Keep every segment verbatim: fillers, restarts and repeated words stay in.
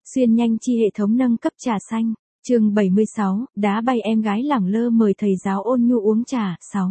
Xuyên nhanh chi hệ thống nâng cấp trà xanh. Chương bảy mươi sáu, đá bay em gái lẳng lơ mời thầy giáo ôn nhu uống trà. sáu.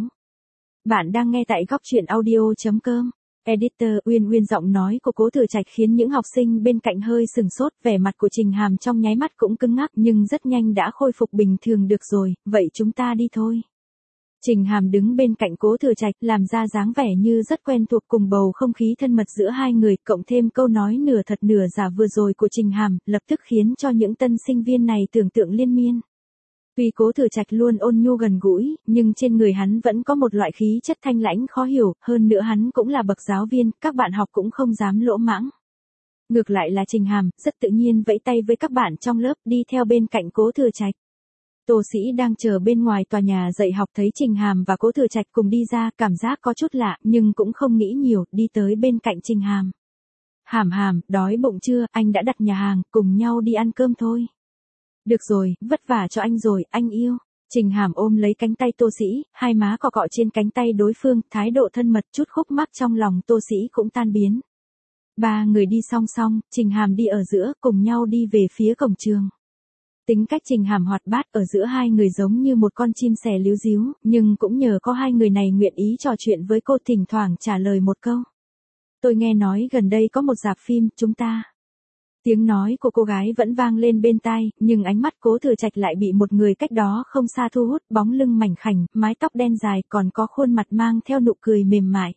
Bạn đang nghe tại góc truyện audio chấm com. Editor Uyên Uyên giọng nói của Cố Thừa Trạch khiến những học sinh bên cạnh hơi sừng sốt, vẻ mặt của Trình Hàm trong nháy mắt cũng cứng ngắc nhưng rất nhanh đã khôi phục bình thường. Được rồi, vậy chúng ta đi thôi. Trình Hàm đứng bên cạnh Cố Thừa Trạch, làm ra dáng vẻ như rất quen thuộc cùng bầu không khí thân mật giữa hai người, cộng thêm câu nói nửa thật nửa giả vừa rồi của Trình Hàm, lập tức khiến cho những tân sinh viên này tưởng tượng liên miên. Tuy Cố Thừa Trạch luôn ôn nhu gần gũi, nhưng trên người hắn vẫn có một loại khí chất thanh lãnh khó hiểu, hơn nữa hắn cũng là bậc giáo viên, các bạn học cũng không dám lỗ mãng. Ngược lại là Trình Hàm, rất tự nhiên vẫy tay với các bạn trong lớp, đi theo bên cạnh Cố Thừa Trạch. Tô Sĩ đang chờ bên ngoài tòa nhà dạy học thấy Trình Hàm và Cố Thừa Trạch cùng đi ra, cảm giác có chút lạ, nhưng cũng không nghĩ nhiều, đi tới bên cạnh Trình Hàm. Hàm Hàm, đói bụng chưa, anh đã đặt nhà hàng, cùng nhau đi ăn cơm thôi. Được rồi, vất vả cho anh rồi, anh yêu. Trình Hàm ôm lấy cánh tay Tô Sĩ, hai má cọ cọ trên cánh tay đối phương, thái độ thân mật, chút khúc mắc trong lòng Tô Sĩ cũng tan biến. Ba người đi song song, Trình Hàm đi ở giữa, cùng nhau đi về phía cổng trường. Tính cách Trình Hàm hoạt bát, ở giữa hai người giống như một con chim sẻ líu ríu, nhưng cũng nhờ có hai người này nguyện ý trò chuyện với cô, thỉnh thoảng trả lời một câu. Tôi nghe nói gần đây có một rạp phim, chúng ta. Tiếng nói của cô gái vẫn vang lên bên tai, nhưng ánh mắt Cố Thừa Trạch lại bị một người cách đó không xa thu hút, bóng lưng mảnh khảnh, mái tóc đen dài, còn có khuôn mặt mang theo nụ cười mềm mại.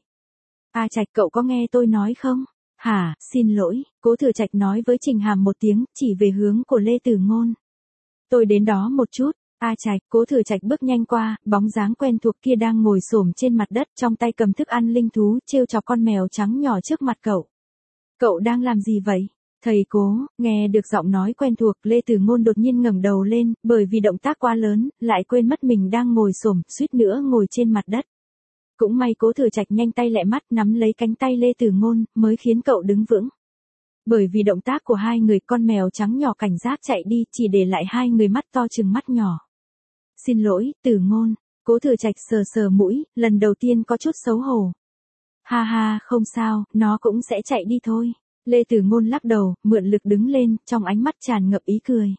A Trạch, cậu có nghe tôi nói không? Hả, xin lỗi, Cố Thừa Trạch nói với Trình Hàm một tiếng, chỉ về hướng của Lê Tử Ngôn. Tôi đến đó một chút. A Trạch, Cố Thừa Trạch bước nhanh qua, bóng dáng quen thuộc kia đang ngồi xổm trên mặt đất, trong tay cầm thức ăn linh thú, trêu chọc con mèo trắng nhỏ trước mặt cậu. Cậu đang làm gì vậy? Thầy Cố, nghe được giọng nói quen thuộc, Lê Tử Ngôn đột nhiên ngẩng đầu lên, bởi vì động tác quá lớn, lại quên mất mình đang ngồi xổm, suýt nữa ngồi trên mặt đất. Cũng may Cố Thừa Trạch nhanh tay lẹ mắt nắm lấy cánh tay Lê Tử Ngôn, mới khiến cậu đứng vững. Bởi vì động tác của hai người, con mèo trắng nhỏ cảnh giác chạy đi, chỉ để lại hai người mắt to chừng mắt nhỏ. Xin lỗi, Tử Ngôn. Cố Thừa Trạch sờ sờ mũi, lần đầu tiên có chút xấu hổ. Ha ha, không sao, nó cũng sẽ chạy đi thôi. Lê Tử Ngôn lắc đầu, mượn lực đứng lên, trong ánh mắt tràn ngập ý cười.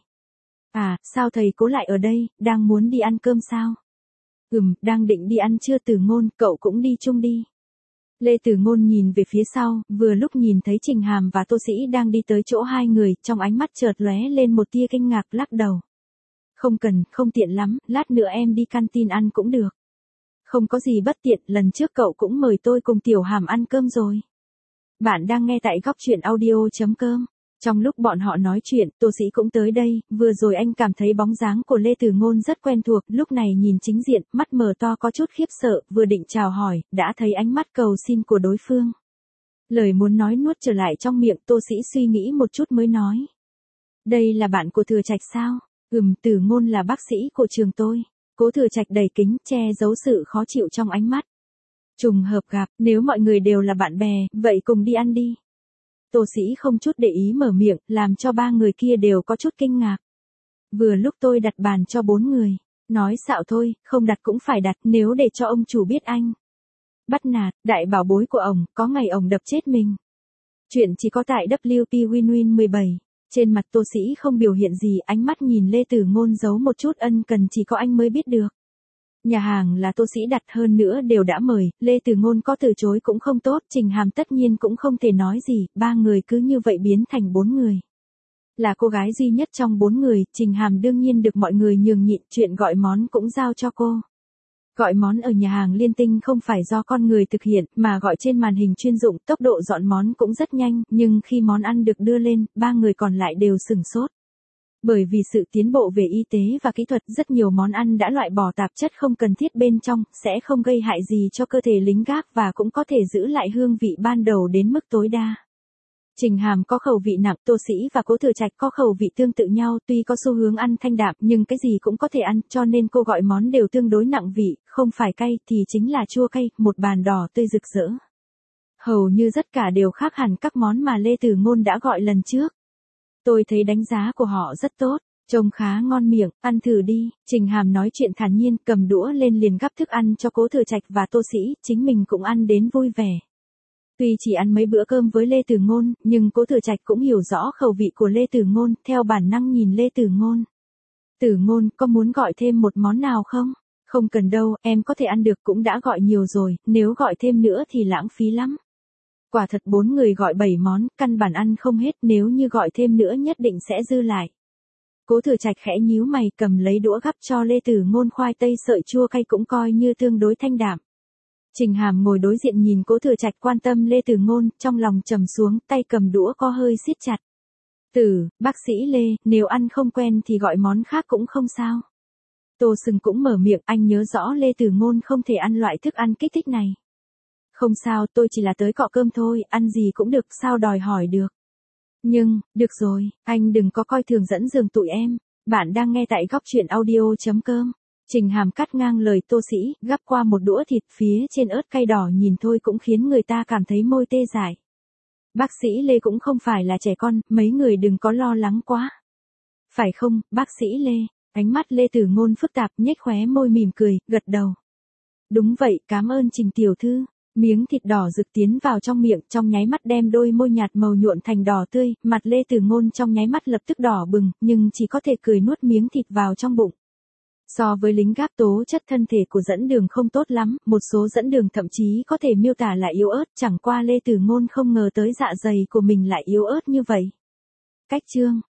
À, sao thầy Cố lại ở đây, đang muốn đi ăn cơm sao? Ừm, đang định đi ăn chưa Tử Ngôn, cậu cũng đi chung đi. Lê Tử Ngôn nhìn về phía sau, vừa lúc nhìn thấy Trình Hàm và Tô Sĩ đang đi tới chỗ hai người, trong ánh mắt chợt lóe lên một tia kinh ngạc, lắc đầu. Không cần, không tiện lắm, lát nữa em đi canteen ăn cũng được. Không có gì bất tiện, lần trước cậu cũng mời tôi cùng Tiểu Hàm ăn cơm rồi. Bạn đang nghe tại góc truyện audio chấm com. Trong lúc bọn họ nói chuyện, Tô Sĩ cũng tới đây, vừa rồi anh cảm thấy bóng dáng của Lê Tử Ngôn rất quen thuộc, lúc này nhìn chính diện, mắt mở to có chút khiếp sợ, vừa định chào hỏi, đã thấy ánh mắt cầu xin của đối phương. Lời muốn nói nuốt trở lại trong miệng, Tô Sĩ suy nghĩ một chút mới nói. Đây là bạn của Thừa Trạch sao? Ừm, Tử Ngôn là bác sĩ của trường tôi. Cố Thừa Trạch đầy kính, che giấu sự khó chịu trong ánh mắt. Trùng hợp gặp, nếu mọi người đều là bạn bè, vậy cùng đi ăn đi. Tô Sĩ không chút để ý mở miệng, làm cho ba người kia đều có chút kinh ngạc. Vừa lúc tôi đặt bàn cho bốn người. Nói xạo thôi, không đặt cũng phải đặt, nếu để cho ông chủ biết anh. Bắt nạt, đại bảo bối của ông, có ngày ông đập chết mình. Chuyện chỉ có tại W P Win Win mười bảy. Trên mặt Tô Sĩ không biểu hiện gì, ánh mắt nhìn Lê Tử Ngôn giấu một chút ân cần, chỉ có anh mới biết được. Nhà hàng là Tô Sĩ đặt, hơn nữa đều đã mời, Lê Tử Ngôn có từ chối cũng không tốt, Trình Hàm tất nhiên cũng không thể nói gì, ba người cứ như vậy biến thành bốn người. Là cô gái duy nhất trong bốn người, Trình Hàm đương nhiên được mọi người nhường nhịn, chuyện gọi món cũng giao cho cô. Gọi món ở nhà hàng Liên Tinh không phải do con người thực hiện, mà gọi trên màn hình chuyên dụng, tốc độ dọn món cũng rất nhanh, nhưng khi món ăn được đưa lên, ba người còn lại đều sửng sốt. Bởi vì sự tiến bộ về y tế và kỹ thuật, rất nhiều món ăn đã loại bỏ tạp chất không cần thiết bên trong, sẽ không gây hại gì cho cơ thể lính gác và cũng có thể giữ lại hương vị ban đầu đến mức tối đa. Trình Hàm có khẩu vị nặng, Tô Sĩ và Cố Thừa Trạch có khẩu vị tương tự nhau, tuy có xu hướng ăn thanh đạm nhưng cái gì cũng có thể ăn, cho nên cô gọi món đều tương đối nặng vị, không phải cay thì chính là chua cay, một bàn đỏ tươi rực rỡ. Hầu như tất cả đều khác hẳn các món mà Lê Tử Ngôn đã gọi lần trước. Tôi thấy đánh giá của họ rất tốt, trông khá ngon miệng, ăn thử đi. Trình Hàm nói chuyện thản nhiên, cầm đũa lên liền gắp thức ăn cho Cố Thừa Trạch và Tô Sĩ, chính mình cũng ăn đến vui vẻ. Tuy chỉ ăn mấy bữa cơm với Lê Tử Ngôn, nhưng Cố Thừa Trạch cũng hiểu rõ khẩu vị của Lê Tử Ngôn, theo bản năng nhìn Lê Tử Ngôn. Tử Ngôn, có muốn gọi thêm một món nào không? Không cần đâu, em có thể ăn được, cũng đã gọi nhiều rồi, nếu gọi thêm nữa thì lãng phí lắm. Quả thật bốn người gọi bảy món, căn bản ăn không hết, nếu như gọi thêm nữa nhất định sẽ dư lại. Cố Thừa Trạch khẽ nhíu mày, cầm lấy đũa gắp cho Lê Tử Ngôn khoai tây sợi chua cay cũng coi như tương đối thanh đạm. Trình Hàm ngồi đối diện nhìn Cố Thừa Trạch quan tâm Lê Tử Ngôn, trong lòng trầm xuống, tay cầm đũa co hơi siết chặt. Tử, bác sĩ Lê, nếu ăn không quen thì gọi món khác cũng không sao. Tô Sừng cũng mở miệng, anh nhớ rõ Lê Tử Ngôn không thể ăn loại thức ăn kích thích này. Không sao, tôi chỉ là tới cọ cơm thôi, ăn gì cũng được, sao đòi hỏi được. Nhưng, được rồi, anh đừng có coi thường dẫn giường tụi em. Bạn đang nghe tại góc truyện audio.com. Trình Hàm cắt ngang lời Tô Sĩ, gắp qua một đũa thịt phía trên ớt cay đỏ nhìn thôi cũng khiến người ta cảm thấy môi tê dại. Bác sĩ Lê cũng không phải là trẻ con, mấy người đừng có lo lắng quá. Phải không, bác sĩ Lê? Ánh mắt Lê Tử Ngôn phức tạp, nhếch khóe môi mỉm cười, gật đầu. Đúng vậy, cảm ơn Trình tiểu thư. Miếng thịt đỏ rực tiến vào trong miệng, trong nháy mắt đem đôi môi nhạt màu nhuộn thành đỏ tươi, mặt Lê Tử Ngôn trong nháy mắt lập tức đỏ bừng, nhưng chỉ có thể cười nuốt miếng thịt vào trong bụng. So với lính gáp tố chất thân thể của dẫn đường không tốt lắm, một số dẫn đường thậm chí có thể miêu tả là yếu ớt, chẳng qua Lê Tử Ngôn không ngờ tới dạ dày của mình lại yếu ớt như vậy. Cách chương